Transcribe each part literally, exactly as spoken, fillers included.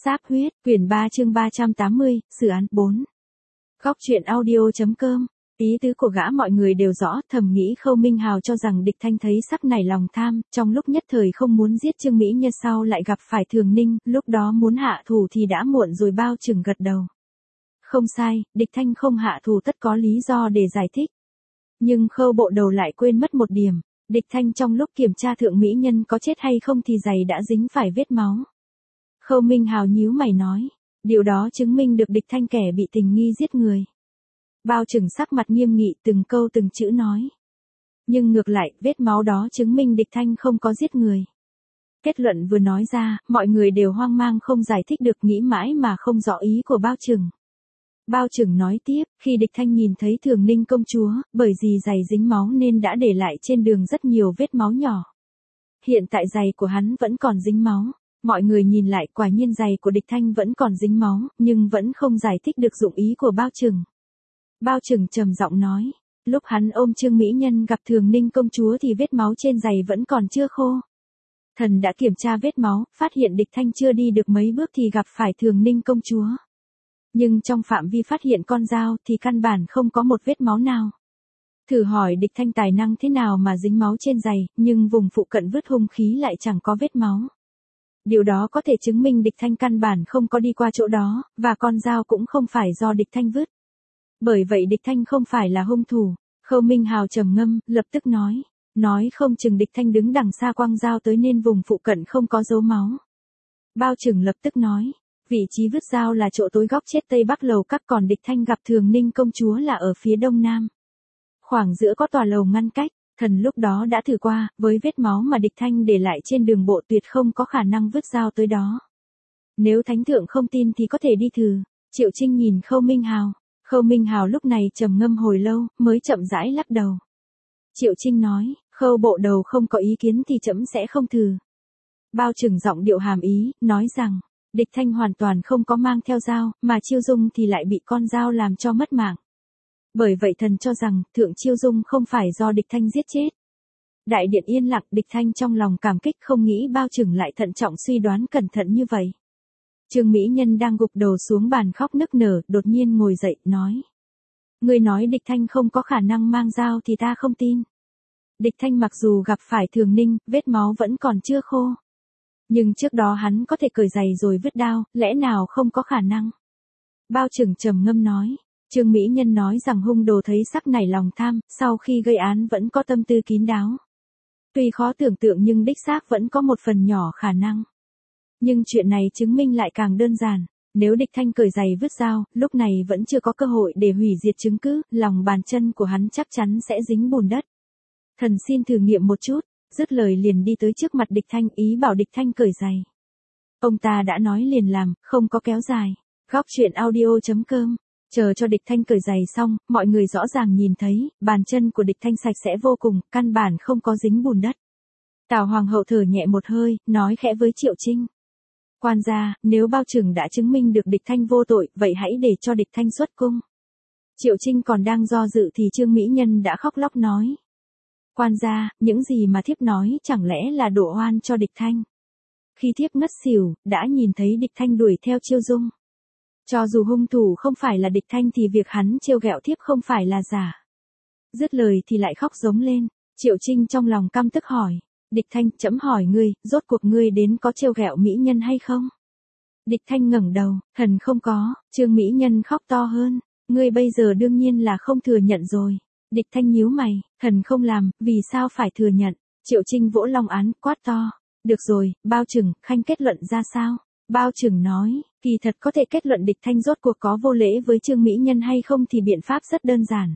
Sáp huyết, quyển ba chương ba trăm tám mươi, xử án bốn. Góc truyện audio.com. Ý tứ của gã mọi người đều rõ, thầm nghĩ Khâu Minh Hào cho rằng Địch Thanh thấy sắc nảy lòng tham, trong lúc nhất thời không muốn giết Trương Mỹ Nhân, sau lại gặp phải Thường Ninh, lúc đó muốn hạ thủ thì đã muộn rồi. Bao Trừng gật đầu. Không sai, Địch Thanh không hạ thủ tất có lý do để giải thích. Nhưng Khâu bộ đầu lại quên mất một điểm, Địch Thanh trong lúc kiểm tra Thượng Mỹ Nhân có chết hay không thì giày đã dính phải vết máu. Khâu Minh Hào nhíu mày nói, điều đó chứng minh được Địch Thanh kẻ bị tình nghi giết người. Bao Trừng sắc mặt nghiêm nghị từng câu từng chữ nói. Nhưng ngược lại, vết máu đó chứng minh Địch Thanh không có giết người. Kết luận vừa nói ra, mọi người đều hoang mang không giải thích được, nghĩ mãi mà không rõ ý của Bao Trừng. Bao Trừng nói tiếp, khi Địch Thanh nhìn thấy Thường Ninh công chúa, bởi vì giày dính máu nên đã để lại trên đường rất nhiều vết máu nhỏ. Hiện tại giày của hắn vẫn còn dính máu. Mọi người nhìn lại, quả nhiên giày của Địch Thanh vẫn còn dính máu, nhưng vẫn không giải thích được dụng ý của Bao Trừng. Bao Trừng trầm giọng nói, lúc hắn ôm Trương Mỹ Nhân gặp Thường Ninh công chúa thì vết máu trên giày vẫn còn chưa khô. Thần đã kiểm tra vết máu, phát hiện Địch Thanh chưa đi được mấy bước thì gặp phải Thường Ninh công chúa. Nhưng trong phạm vi phát hiện con dao thì căn bản không có một vết máu nào. Thử hỏi Địch Thanh tài năng thế nào mà dính máu trên giày, nhưng vùng phụ cận vứt hung khí lại chẳng có vết máu. Điều đó có thể chứng minh Địch Thanh căn bản không có đi qua chỗ đó, và con dao cũng không phải do Địch Thanh vứt. Bởi vậy Địch Thanh không phải là hung thủ. Khâu Minh Hào trầm ngâm, lập tức nói, nói không chừng Địch Thanh đứng đằng xa quăng dao tới nên vùng phụ cận không có dấu máu. Bao Trừng lập tức nói, vị trí vứt dao là chỗ tối góc chết tây bắc lầu các, còn Địch Thanh gặp Thường Ninh công chúa là ở phía đông nam. Khoảng giữa có tòa lầu ngăn cách. Thần lúc đó đã thử qua, với vết máu mà Địch Thanh để lại trên đường bộ tuyệt không có khả năng vứt dao tới đó. Nếu Thánh thượng không tin thì có thể đi thử. Triệu Trinh nhìn Khâu Minh Hào. Khâu Minh Hào lúc này trầm ngâm hồi lâu, mới chậm rãi lắc đầu. Triệu Trinh nói, Khâu bộ đầu không có ý kiến thì trẫm sẽ không thử. Bao Trừng giọng điệu hàm ý, nói rằng, Địch Thanh hoàn toàn không có mang theo dao, mà Chiêu Dung thì lại bị con dao làm cho mất mạng. Bởi vậy thần cho rằng, Thượng Chiêu Dung không phải do Địch Thanh giết chết. Đại điện yên lặng, Địch Thanh trong lòng cảm kích, không nghĩ Bao Trừng lại thận trọng suy đoán cẩn thận như vậy. Trương Mỹ Nhân đang gục đầu xuống bàn khóc nức nở, đột nhiên ngồi dậy, nói. Người nói Địch Thanh không có khả năng mang dao thì ta không tin. Địch Thanh mặc dù gặp phải Thường Ninh, vết máu vẫn còn chưa khô. Nhưng trước đó hắn có thể cởi giày rồi vứt đao, lẽ nào không có khả năng? Bao Trừng trầm ngâm nói. Trương Mỹ Nhân nói rằng hung đồ thấy sắc nảy lòng tham, sau khi gây án vẫn có tâm tư kín đáo. Tuy khó tưởng tượng nhưng đích xác vẫn có một phần nhỏ khả năng. Nhưng chuyện này chứng minh lại càng đơn giản. Nếu Địch Thanh cởi giày vứt dao, lúc này vẫn chưa có cơ hội để hủy diệt chứng cứ, lòng bàn chân của hắn chắc chắn sẽ dính bùn đất. Thần xin thử nghiệm một chút, dứt lời liền đi tới trước mặt Địch Thanh, ý bảo Địch Thanh cởi giày. Ông ta đã nói liền làm, không có kéo dài. Góc truyện audio.com. Chờ cho Địch Thanh cởi giày xong, mọi người rõ ràng nhìn thấy, bàn chân của Địch Thanh sạch sẽ vô cùng, căn bản không có dính bùn đất. Tào Hoàng hậu thở nhẹ một hơi, nói khẽ với Triệu Trinh. Quan gia, nếu Bao Trừng đã chứng minh được Địch Thanh vô tội, vậy hãy để cho Địch Thanh xuất cung. Triệu Trinh còn đang do dự thì Trương Mỹ Nhân đã khóc lóc nói. Quan gia, những gì mà thiếp nói chẳng lẽ là đổ oan cho Địch Thanh. Khi thiếp ngất xỉu, đã nhìn thấy Địch Thanh đuổi theo Chiêu Dung. Cho dù hung thủ không phải là Địch Thanh thì việc hắn trêu ghẹo thiếp không phải là giả. Dứt lời thì lại khóc giống lên. Triệu Trinh trong lòng căm tức hỏi. Địch Thanh, trẫm hỏi ngươi, rốt cuộc ngươi đến có trêu ghẹo mỹ nhân hay không? Địch Thanh ngẩng đầu, thần không có. Trương Mỹ Nhân khóc to hơn. Ngươi bây giờ đương nhiên là không thừa nhận rồi. Địch Thanh nhíu mày, thần không làm, vì sao phải thừa nhận? Triệu Trinh vỗ long án, quát to. Được rồi, Bao Trừng, khanh kết luận ra sao? Bao Trừng nói, kỳ thật có thể kết luận Địch Thanh rốt cuộc có vô lễ với Trương Mỹ Nhân hay không thì biện pháp rất đơn giản.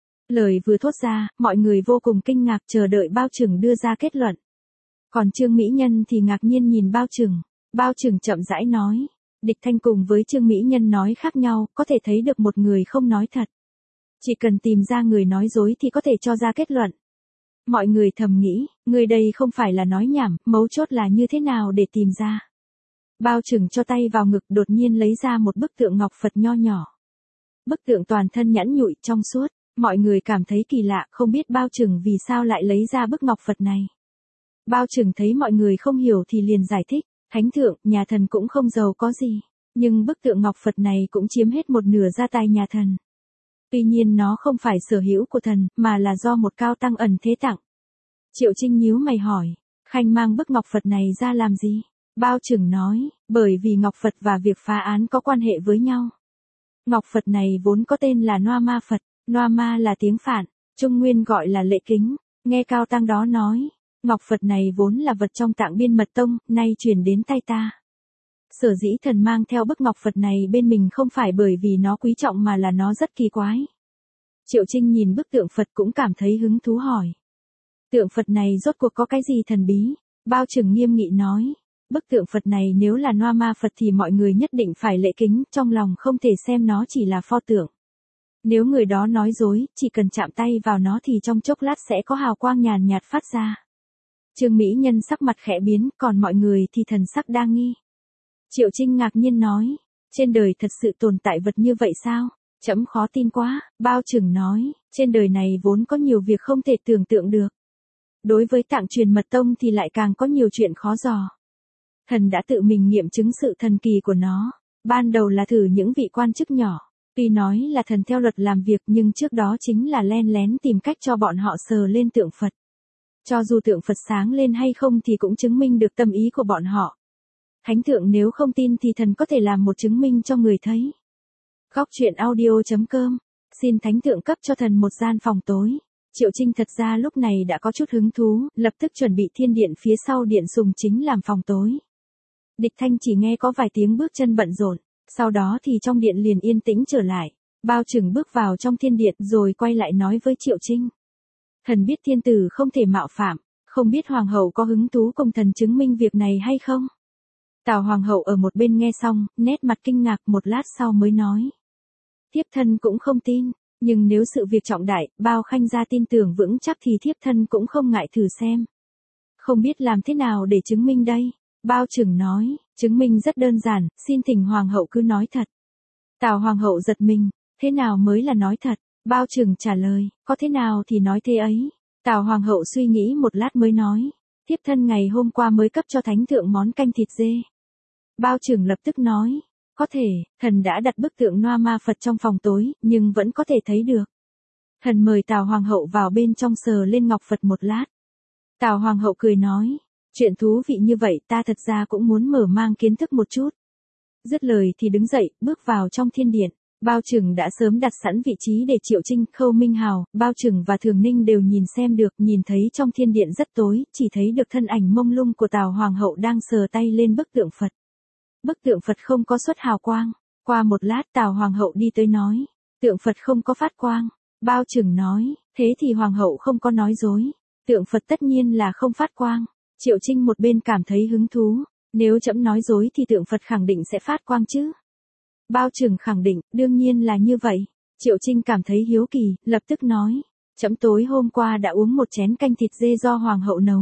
Lời vừa thốt ra, mọi người vô cùng kinh ngạc chờ đợi Bao Trừng đưa ra kết luận. Còn Trương Mỹ Nhân thì ngạc nhiên nhìn Bao Trừng. Bao Trừng chậm rãi nói, Địch Thanh cùng với Trương Mỹ Nhân nói khác nhau, có thể thấy được một người không nói thật. Chỉ cần tìm ra người nói dối thì có thể cho ra kết luận. Mọi người thầm nghĩ, người đây không phải là nói nhảm, mấu chốt là như thế nào để tìm ra. Bao Trừng cho tay vào ngực, đột nhiên lấy ra một bức tượng ngọc Phật nho nhỏ. Bức tượng toàn thân nhẵn nhụi, trong suốt. Mọi người cảm thấy kỳ lạ, không biết Bao Trừng vì sao lại lấy ra bức ngọc Phật này. Bao Trừng thấy mọi người không hiểu thì liền giải thích. Thánh thượng, nhà thần cũng không giàu có gì, nhưng bức tượng ngọc Phật này cũng chiếm hết một nửa gia tài nhà thần. Tuy nhiên nó không phải sở hữu của thần, mà là do một cao tăng ẩn thế tặng. Triệu Trinh nhíu mày hỏi, Khanh mang bức ngọc Phật này ra làm gì? Bao trưởng nói, bởi vì ngọc Phật và việc phá án có quan hệ với nhau. Ngọc Phật này vốn có tên là Noa Ma Phật, Noa Ma là tiếng Phạn, Trung Nguyên gọi là lệ kính. Nghe cao tăng đó nói, ngọc Phật này vốn là vật trong tạng Biên Mật Tông, nay truyền đến tay ta. Sở dĩ thần mang theo bức ngọc Phật này bên mình không phải bởi vì nó quý trọng mà là nó rất kỳ quái. Triệu Trinh nhìn bức tượng Phật cũng cảm thấy hứng thú hỏi. Tượng Phật này rốt cuộc có cái gì thần bí? Bao trưởng nghiêm nghị nói. Bức tượng Phật này nếu là Noa Ma Phật thì mọi người nhất định phải lễ kính, trong lòng không thể xem nó chỉ là pho tượng. Nếu người đó nói dối, chỉ cần chạm tay vào nó thì trong chốc lát sẽ có hào quang nhàn nhạt phát ra. Trương Mỹ Nhân sắc mặt khẽ biến, còn mọi người thì thần sắc đa nghi. Triệu Trinh ngạc nhiên nói, trên đời thật sự tồn tại vật như vậy sao? Trẫm khó tin quá. Bao trưởng nói, trên đời này vốn có nhiều việc không thể tưởng tượng được. Đối với tạng truyền mật tông thì lại càng có nhiều chuyện khó dò. Thần đã tự mình nghiệm chứng sự thần kỳ của nó. Ban đầu là thử những vị quan chức nhỏ. Tuy nói là thần theo luật làm việc nhưng trước đó chính là len lén tìm cách cho bọn họ sờ lên tượng Phật. Cho dù tượng Phật sáng lên hay không thì cũng chứng minh được tâm ý của bọn họ. Thánh thượng nếu không tin thì thần có thể làm một chứng minh cho người thấy. Góc truyện audio chấm com. Xin thánh thượng cấp cho thần một gian phòng tối. Triệu Trinh thật ra lúc này đã có chút hứng thú, lập tức chuẩn bị thiên điện phía sau điện dùng chính làm phòng tối. Địch Thanh chỉ nghe có vài tiếng bước chân bận rộn, sau đó thì trong điện liền yên tĩnh trở lại. Bao trưởng bước vào trong thiên điện rồi quay lại nói với Triệu Trinh. Thần biết thiên tử không thể mạo phạm, không biết hoàng hậu có hứng thú cùng thần chứng minh việc này hay không? Tào hoàng hậu ở một bên nghe xong, nét mặt kinh ngạc một lát sau mới nói. Thiếp thân cũng không tin, nhưng nếu sự việc trọng đại, Bao Khanh gia tin tưởng vững chắc thì thiếp thân cũng không ngại thử xem. Không biết làm thế nào để chứng minh đây? Bao trưởng nói, chứng minh rất đơn giản, xin thỉnh hoàng hậu cứ nói thật. Tào hoàng hậu giật mình, thế nào mới là nói thật? Bao trưởng trả lời, có thế nào thì nói thế ấy. Tào hoàng hậu suy nghĩ một lát mới nói, thiếp thân ngày hôm qua mới cấp cho thánh thượng món canh thịt dê. Bao trưởng lập tức nói, có thể, thần đã đặt bức tượng Noa Ma Phật trong phòng tối, nhưng vẫn có thể thấy được. Thần mời Tào hoàng hậu vào bên trong sờ lên ngọc Phật một lát. Tào hoàng hậu cười nói, chuyện thú vị như vậy ta thật ra cũng muốn mở mang kiến thức một chút. Dứt lời thì đứng dậy, bước vào trong thiên điện. Bao trưởng đã sớm đặt sẵn vị trí để Triệu Trinh, Khâu Minh Hào, Bao trưởng và Thường Ninh đều nhìn xem được, nhìn thấy trong thiên điện rất tối, chỉ thấy được thân ảnh mông lung của Tào hoàng hậu đang sờ tay lên bức tượng Phật. Bức tượng Phật không có xuất hào quang. Qua một lát Tào hoàng hậu đi tới nói, tượng Phật không có phát quang. Bao trưởng nói, thế thì hoàng hậu không có nói dối. Tượng Phật tất nhiên là không phát quang. Triệu Trinh một bên cảm thấy hứng thú, nếu trẫm nói dối thì tượng Phật khẳng định sẽ phát quang chứ. Bao trưởng khẳng định, đương nhiên là như vậy. Triệu Trinh cảm thấy hiếu kỳ, lập tức nói, trẫm tối hôm qua đã uống một chén canh thịt dê do hoàng hậu nấu.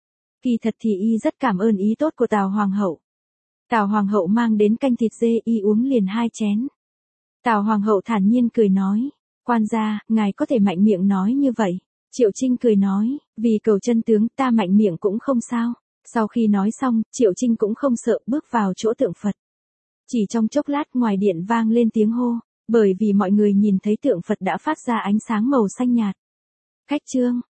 Kỳ thật thì y rất cảm ơn ý tốt của Tào hoàng hậu. Tào hoàng hậu mang đến canh thịt dê y uống liền hai chén. Tào hoàng hậu thản nhiên cười nói, quan gia, ngài có thể mạnh miệng nói như vậy. Triệu Trinh cười nói, vì cầu chân tướng ta mạnh miệng cũng không sao. Sau khi nói xong, Triệu Trinh cũng không sợ bước vào chỗ tượng Phật. Chỉ trong chốc lát ngoài điện vang lên tiếng hô, bởi vì mọi người nhìn thấy tượng Phật đã phát ra ánh sáng màu xanh nhạt. Khách trương,